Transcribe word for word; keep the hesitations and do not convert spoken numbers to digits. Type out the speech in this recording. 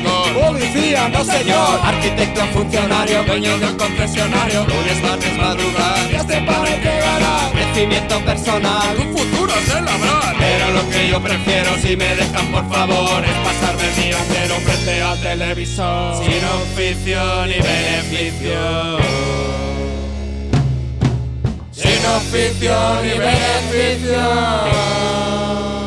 licor. Policía, no señor. Arquitecto, funcionario, dueño del concesionario. Lunes, martes, madrugar. Ya sé para qué ganar. Crecimiento personal. Tu futuro es el labrar. Pero lo que yo prefiero, si me dejan por favor, es pasarme el día entero frente al televisor. Sin oficio ni beneficio. Sin oficio ni beneficio.